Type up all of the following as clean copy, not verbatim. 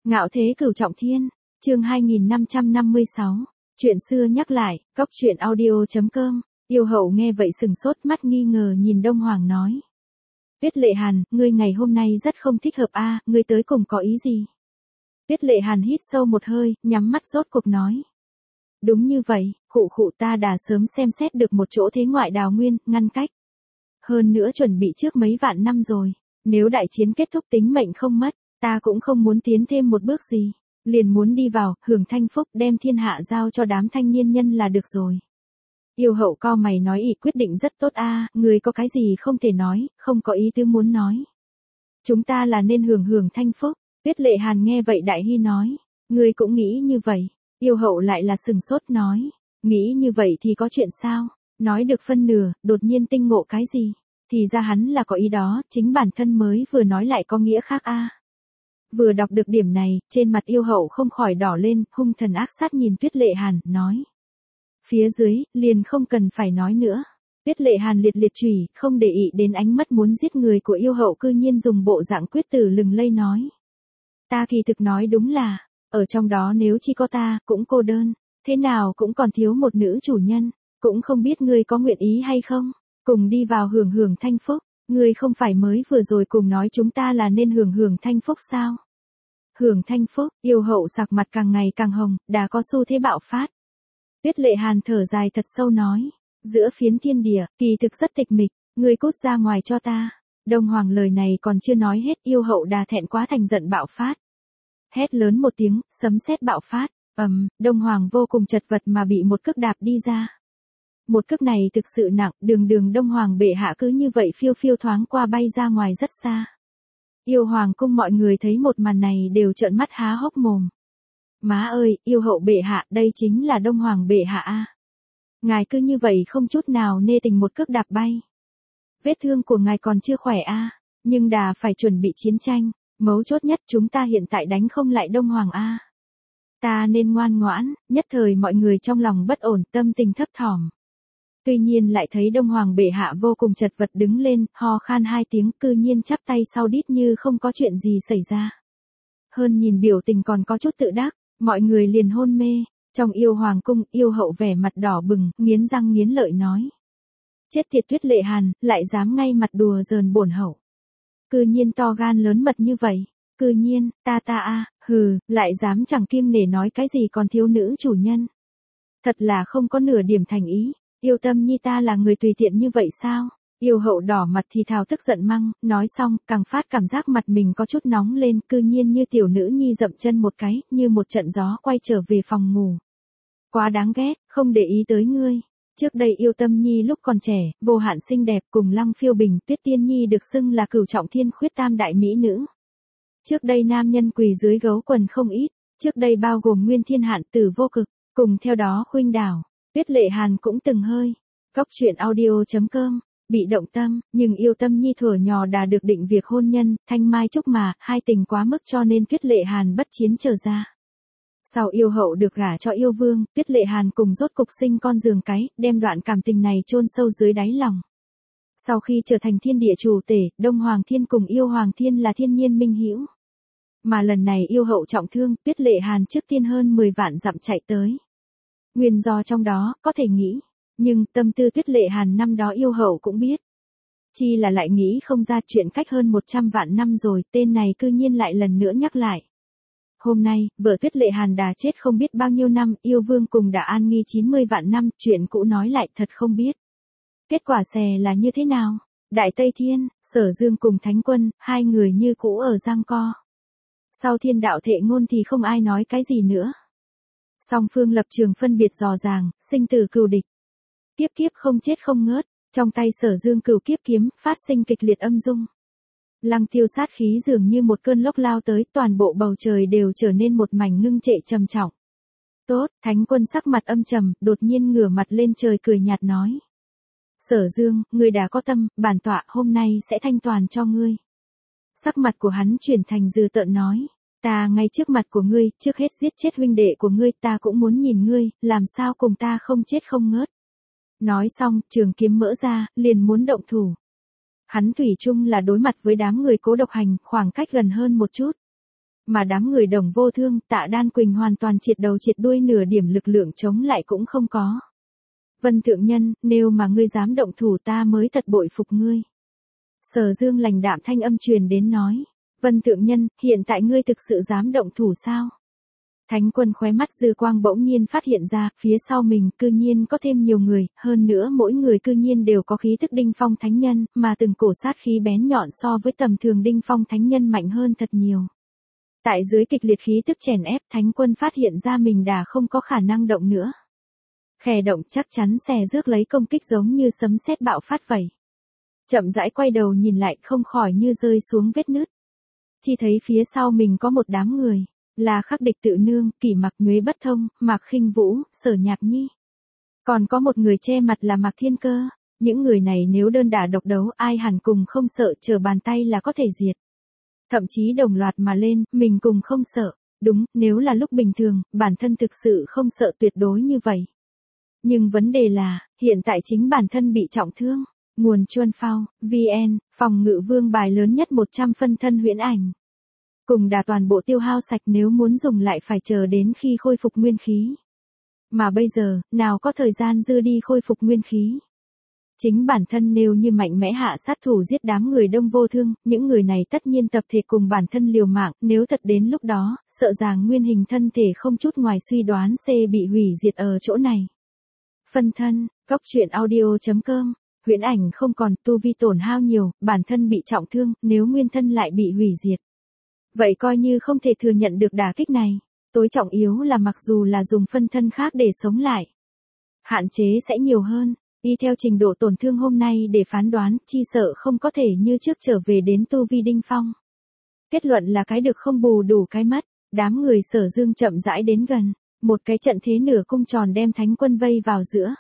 Ngạo thế cửu trọng thiên, chương 2556, chuyện xưa nhắc lại, cóc truyện audio.com, Yêu hậu nghe vậy sừng sốt mắt nghi ngờ nhìn Đông Hoàng nói. Tuyết Lệ Hàn, ngươi ngày hôm nay rất không thích hợp a, ngươi tới cùng có ý gì? Tuyết Lệ Hàn hít sâu một hơi, nhắm mắt rốt cuộc nói. Đúng như vậy, khụ ta đã sớm xem xét được một chỗ thế ngoại đào nguyên, ngăn cách. Hơn nữa chuẩn bị trước mấy vạn năm rồi, nếu đại chiến kết thúc tính mệnh không mất, ta cũng không muốn tiến thêm một bước gì, liền muốn đi vào, hưởng thanh phúc đem thiên hạ giao cho đám thanh niên nhân là được rồi. Yêu hậu co mày nói ý quyết định rất tốt a, người có cái gì không thể nói, không có ý tứ muốn nói. Chúng ta là nên hưởng thanh phúc, Tuyết Lệ Hàn nghe vậy đại hy nói, người cũng nghĩ như vậy, yêu hậu lại là sừng sốt nói, nghĩ như vậy thì có chuyện sao, nói được phân nửa, đột nhiên tinh ngộ cái gì, thì ra hắn là có ý đó, chính bản thân mới vừa nói lại có nghĩa khác a. Vừa đọc được điểm này, trên mặt yêu hậu không khỏi đỏ lên, hung thần ác sát nhìn Tuyết Lệ Hàn, nói. Phía dưới, liền không cần phải nói nữa. Tuyết Lệ Hàn liệt chùy, không để ý đến ánh mắt muốn giết người của yêu hậu cư nhiên dùng bộ dạng quyết tử lừng lây nói. Ta kỳ thực nói đúng là, ở trong đó nếu chỉ có ta, cũng cô đơn, thế nào cũng còn thiếu một nữ chủ nhân, cũng không biết ngươi có nguyện ý hay không, cùng đi vào hưởng thanh phúc, ngươi không phải mới vừa rồi cùng nói chúng ta là nên hưởng thanh phúc sao? Hưởng thanh phúc, yêu hậu sặc mặt càng ngày càng hồng, đã có xu thế bạo phát. Tuyết Lệ Hàn thở dài thật sâu nói, giữa phiến thiên địa, kỳ thực rất tịch mịch, ngươi cút ra ngoài cho ta. Đông Hoàng lời này còn chưa nói hết, yêu hậu đà thẹn quá thành giận bạo phát. Hét lớn một tiếng, sấm sét bạo phát, Đông Hoàng vô cùng chật vật mà bị một cước đạp đi ra. Một cước này thực sự nặng, đường Đông Hoàng bệ hạ cứ như vậy phiêu thoáng qua bay ra ngoài rất xa. Yêu Hoàng cung mọi người thấy một màn này đều trợn mắt há hốc mồm. Má ơi, yêu hậu bệ hạ, đây chính là Đông Hoàng bệ hạ a. Ngài cứ như vậy không chút nào nê tình một cước đạp bay. Vết thương của ngài còn chưa khỏe a, nhưng đà phải chuẩn bị chiến tranh, mấu chốt nhất chúng ta hiện tại đánh không lại Đông Hoàng a. Ta nên ngoan ngoãn, nhất thời mọi người trong lòng bất ổn, tâm tình thấp thỏm. Tuy nhiên lại thấy Đông Hoàng bệ hạ vô cùng chật vật đứng lên, ho khan hai tiếng, cư nhiên chắp tay sau đít như không có chuyện gì xảy ra. Hơn nhìn biểu tình còn có chút tự đắc, mọi người liền hôn mê, trong yêu hoàng cung, yêu hậu vẻ mặt đỏ bừng, nghiến răng nghiến lợi nói. Chết tiệt Tuyết Lệ Hàn, lại dám ngay mặt đùa giỡn bổn hậu. Cư nhiên to gan lớn mật như vậy, cư nhiên, lại dám chẳng kiêng nể nói cái gì còn thiếu nữ chủ nhân. Thật là không có nửa điểm thành ý. Yêu Tâm Nhi ta là người tùy tiện như vậy sao? Yêu hậu đỏ mặt thì thào tức giận măng, nói xong, càng phát cảm giác mặt mình có chút nóng lên, cư nhiên như tiểu nữ nhi dậm chân một cái, như một trận gió quay trở về phòng ngủ. Quá đáng ghét, không để ý tới ngươi. Trước đây Yêu Tâm Nhi lúc còn trẻ, vô hạn xinh đẹp cùng Lăng Phiêu Bình, Tuyết Tiên Nhi được xưng là cửu trọng thiên khuyết tam đại mỹ nữ. Trước đây nam nhân quỳ dưới gấu quần không ít, trước đây bao gồm Nguyên Thiên Hạn Tử Vô Cực, cùng theo đó Khuynh Đảo. Tuyết Lệ Hàn cũng từng hơi. Cóc truyện audio.com, bị động tâm, nhưng Yêu Tâm Nhi thuở nhỏ đã được định việc hôn nhân, thanh mai trúc mã, hai tình quá mức cho nên Tuyết Lệ Hàn bất chiến trở ra. Sau yêu hậu được gả cho yêu vương, Tuyết Lệ Hàn cùng rốt cục sinh con giường cái, đem đoạn cảm tình này chôn sâu dưới đáy lòng. Sau khi trở thành thiên địa chủ tể, Đông Hoàng Thiên cùng yêu Hoàng Thiên là thiên nhiên minh hữu. Mà lần này yêu hậu trọng thương, Tuyết Lệ Hàn trước tiên hơn 10 vạn dặm chạy tới. Nguyên do trong đó, có thể nghĩ, nhưng tâm tư Tuyết Lệ Hàn năm đó yêu hậu cũng biết. Chi là lại nghĩ không ra chuyện cách hơn 100 vạn năm rồi, tên này cư nhiên lại lần nữa nhắc lại. Hôm nay, vợ Tuyết Lệ Hàn đã chết không biết bao nhiêu năm, yêu vương cùng đã an nghi 90 vạn năm, chuyện cũ nói lại thật không biết. Kết quả xè là như thế nào? Đại Tây Thiên, Sở Dương cùng Thánh Quân, hai người như cũ ở giằng co. Sau thiên đạo thệ ngôn thì không ai nói cái gì nữa. Song phương lập trường phân biệt rõ ràng, sinh tử cừu địch. Kiếp không chết không ngớt, trong tay Sở Dương cửu kiếp kiếm, phát sinh kịch liệt âm dung. Lăng tiêu sát khí dường như một cơn lốc lao tới, toàn bộ bầu trời đều trở nên một mảnh ngưng trệ trầm trọng. Tốt, Thánh Quân sắc mặt âm trầm, đột nhiên ngửa mặt lên trời cười nhạt nói. Sở Dương, ngươi đã có tâm, bản tọa hôm nay sẽ thanh toàn cho ngươi. Sắc mặt của hắn chuyển thành dữ tợn nói. Ta ngay trước mặt của ngươi, trước hết giết chết huynh đệ của ngươi, ta cũng muốn nhìn ngươi, làm sao cùng ta không chết không ngớt. Nói xong, trường kiếm mỡ ra, liền muốn động thủ. Hắn thủy chung là đối mặt với đám người Cố Độc Hành, khoảng cách gần hơn một chút. Mà đám người Đồng Vô Thương, Tạ Đan Quỳnh hoàn toàn triệt đầu triệt đuôi, nửa điểm lực lượng chống lại cũng không có. Vân thượng nhân, nếu mà ngươi dám động thủ ta mới thật bội phục ngươi. Sở Dương lành đạm thanh âm truyền đến nói. Vân thượng nhân, hiện tại ngươi thực sự dám động thủ sao? Thánh Quân khóe mắt dư quang bỗng nhiên phát hiện ra, phía sau mình cư nhiên có thêm nhiều người, hơn nữa mỗi người cư nhiên đều có khí thức đinh phong thánh nhân, mà từng cổ sát khí bén nhọn so với tầm thường đinh phong thánh nhân mạnh hơn thật nhiều. Tại dưới kịch liệt khí tức chèn ép, Thánh Quân phát hiện ra mình đã không có khả năng động nữa. Khè động chắc chắn xè rước lấy công kích giống như sấm sét bạo phát vậy. Chậm rãi quay đầu nhìn lại không khỏi như rơi xuống vết nứt. Chỉ thấy phía sau mình có một đám người, là Khắc Địch Tự Nương, Kỷ Mặc, Nhuế Bất Thông, Mạc Khinh Vũ, Sở Nhạc Nhi. Còn có một người che mặt là Mạc Thiên Cơ. Những người này nếu đơn đả độc đấu ai hẳn cùng không sợ, chờ bàn tay là có thể diệt. Thậm chí đồng loạt mà lên, mình cùng không sợ. Đúng, nếu là lúc bình thường, bản thân thực sự không sợ tuyệt đối như vậy. Nhưng vấn đề là, hiện tại chính bản thân bị trọng thương. Nguồn Chuân Phao, VN, phòng ngự vương bài lớn nhất 100 phân thân huyễn ảnh. Cùng đà toàn bộ tiêu hao sạch, nếu muốn dùng lại phải chờ đến khi khôi phục nguyên khí. Mà bây giờ, nào có thời gian dư đi khôi phục nguyên khí. Chính bản thân nếu như mạnh mẽ hạ sát thủ giết đám người Đông Vô Thương, những người này tất nhiên tập thể cùng bản thân liều mạng, nếu thật đến lúc đó, sợ rằng nguyên hình thân thể không chút ngoài suy đoán sẽ bị hủy diệt ở chỗ này. Phân thân, góc truyện audio.com, huyễn ảnh không còn, tu vi tổn hao nhiều, bản thân bị trọng thương, nếu nguyên thân lại bị hủy diệt. Vậy coi như không thể thừa nhận được đả kích này. Tối trọng yếu là mặc dù là dùng phân thân khác để sống lại, hạn chế sẽ nhiều hơn. Y theo trình độ tổn thương hôm nay để phán đoán, chi sợ không có thể như trước trở về đến tu vi đinh phong. Kết luận là cái được không bù đủ cái mất. Đám người Sở Dương chậm rãi đến gần, một cái trận thế nửa cung tròn đem Thánh Quân vây vào giữa.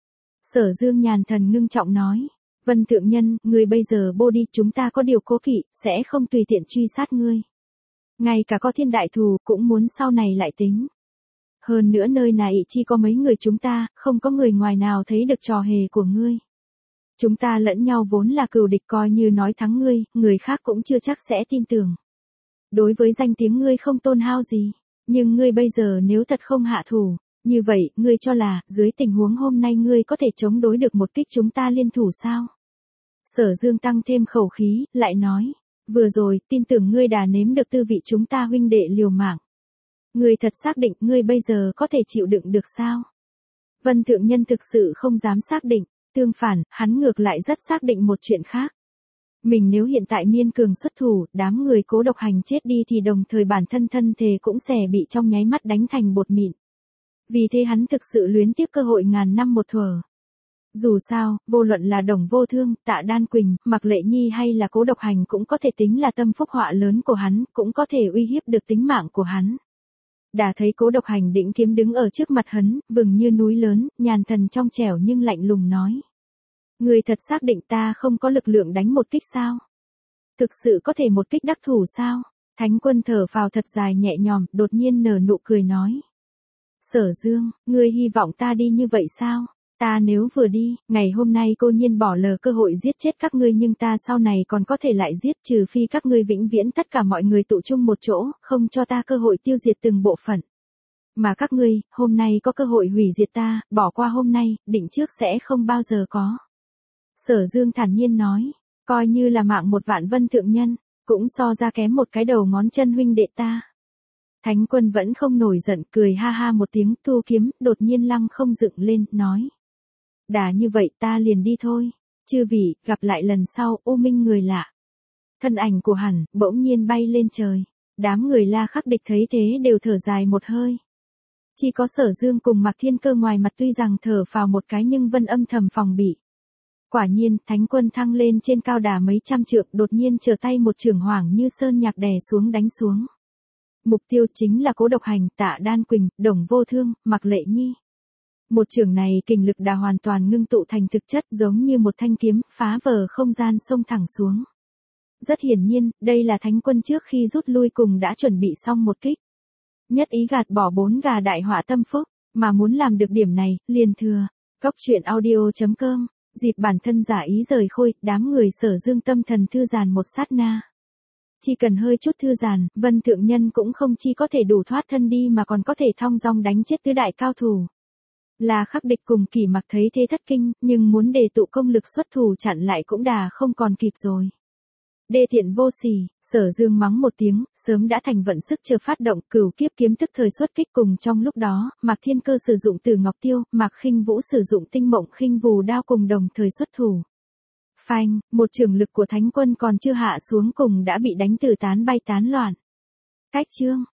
Sở Dương nhàn thần ngưng trọng nói, Vân thượng nhân, ngươi bây giờ bô đi, chúng ta có điều cố kỵ, sẽ không tùy tiện truy sát ngươi. Ngay cả có thiên đại thù, cũng muốn sau này lại tính. Hơn nữa nơi này chỉ có mấy người chúng ta, không có người ngoài nào thấy được trò hề của ngươi. Chúng ta lẫn nhau vốn là cừu địch, coi như nói thắng ngươi, người khác cũng chưa chắc sẽ tin tưởng. Đối với danh tiếng ngươi không tôn hao gì, nhưng ngươi bây giờ nếu thật không hạ thủ, như vậy, ngươi cho là, dưới tình huống hôm nay ngươi có thể chống đối được một kích chúng ta liên thủ sao? Sở Dương tăng thêm khẩu khí, lại nói, vừa rồi, tin tưởng ngươi đã nếm được tư vị chúng ta huynh đệ liều mạng. Ngươi thật xác định ngươi bây giờ có thể chịu đựng được sao? Vân thượng nhân thực sự không dám xác định, tương phản, hắn ngược lại rất xác định một chuyện khác. Mình nếu hiện tại miên cường xuất thủ, đám người Cố Độc Hành chết đi thì đồng thời bản thân thân thể cũng sẽ bị trong nháy mắt đánh thành bột mịn. Vì thế hắn thực sự luyến tiếc cơ hội ngàn năm một thuở. Dù sao, vô luận là Đồng Vô Thương, Tạ Đan Quỳnh, Mạc Lệ Nhi hay là Cố Độc Hành cũng có thể tính là tâm phúc họa lớn của hắn, cũng có thể uy hiếp được tính mạng của hắn. Đã thấy Cố Độc Hành đĩnh kiếm đứng ở trước mặt hắn, vừng như núi lớn, nhàn thần trong trẻo nhưng lạnh lùng nói. Người thật xác định ta không có lực lượng đánh một kích sao? Thực sự có thể một kích đắc thủ sao? Thánh Quân thở phào thật dài nhẹ nhõm, đột nhiên nở nụ cười nói. Sở Dương, ngươi hy vọng ta đi như vậy sao? Ta nếu vừa đi, ngày hôm nay cô nhiên bỏ lỡ cơ hội giết chết các ngươi, nhưng ta sau này còn có thể lại giết, trừ phi các ngươi vĩnh viễn tất cả mọi người tụ chung một chỗ, không cho ta cơ hội tiêu diệt từng bộ phận. Mà các ngươi, hôm nay có cơ hội hủy diệt ta, bỏ qua hôm nay, định trước sẽ không bao giờ có. Sở Dương thản nhiên nói, coi như là mạng một vạn Vân thượng nhân, cũng so ra kém một cái đầu ngón chân huynh đệ ta. Thánh Quân vẫn không nổi giận, cười ha ha một tiếng, thu kiếm, đột nhiên lăng không dựng lên, nói. Đã như vậy ta liền đi thôi. Chư vị, gặp lại lần sau, ô minh người lạ. Thân ảnh của hắn, bỗng nhiên bay lên trời. Đám người La Khắc Địch thấy thế đều thở dài một hơi. Chỉ có Sở Dương cùng Mạc Thiên Cơ ngoài mặt tuy rằng thở phào một cái nhưng vẫn âm thầm phòng bị. Quả nhiên, Thánh Quân thăng lên trên cao đà mấy trăm trượng, đột nhiên trở tay một chưởng Hoảng Như Sơn Nhạc đè xuống đánh xuống. Mục tiêu chính là Cố Độc Hành, Tạ Đan Quỳnh, Đồng Vô Thương, Mạc Lệ Nhi. Một chưởng này kình lực đã hoàn toàn ngưng tụ thành thực chất, giống như một thanh kiếm, phá vỡ không gian xông thẳng xuống. Rất hiển nhiên, đây là Thánh Quân trước khi rút lui cùng đã chuẩn bị xong một kích. Nhất ý gạt bỏ 4 gà đại họa tâm phúc, mà muốn làm được điểm này, liền thừa. Góc truyện audio.com, dịp bản thân giả ý rời khôi, đám người Sở Dương tâm thần thư giàn một sát na. Chỉ cần hơi chút thư giãn, Vân Thượng Nhân cũng không chỉ có thể đủ thoát thân đi mà còn có thể thong dong đánh chết tứ đại cao thủ. Là Khắc Địch cùng Kỷ Mặc thấy thế thất kinh, nhưng muốn đề tụ công lực xuất thủ chặn lại cũng đã không còn kịp rồi. Đê tiện vô sỉ, Sở Dương mắng một tiếng, sớm đã thành vận sức chờ phát động, Cửu Kiếp kiếm tức thời xuất kích cùng trong lúc đó, Mạc Thiên Cơ sử dụng Tử Ngọc Tiêu, Mạc Khinh Vũ sử dụng Tinh Mộng Khinh Vù đao cùng đồng thời xuất thủ. Phanh, một trường lực của Thánh Quân còn chưa hạ xuống cùng đã bị đánh từ tán bay tán loạn. Cách chương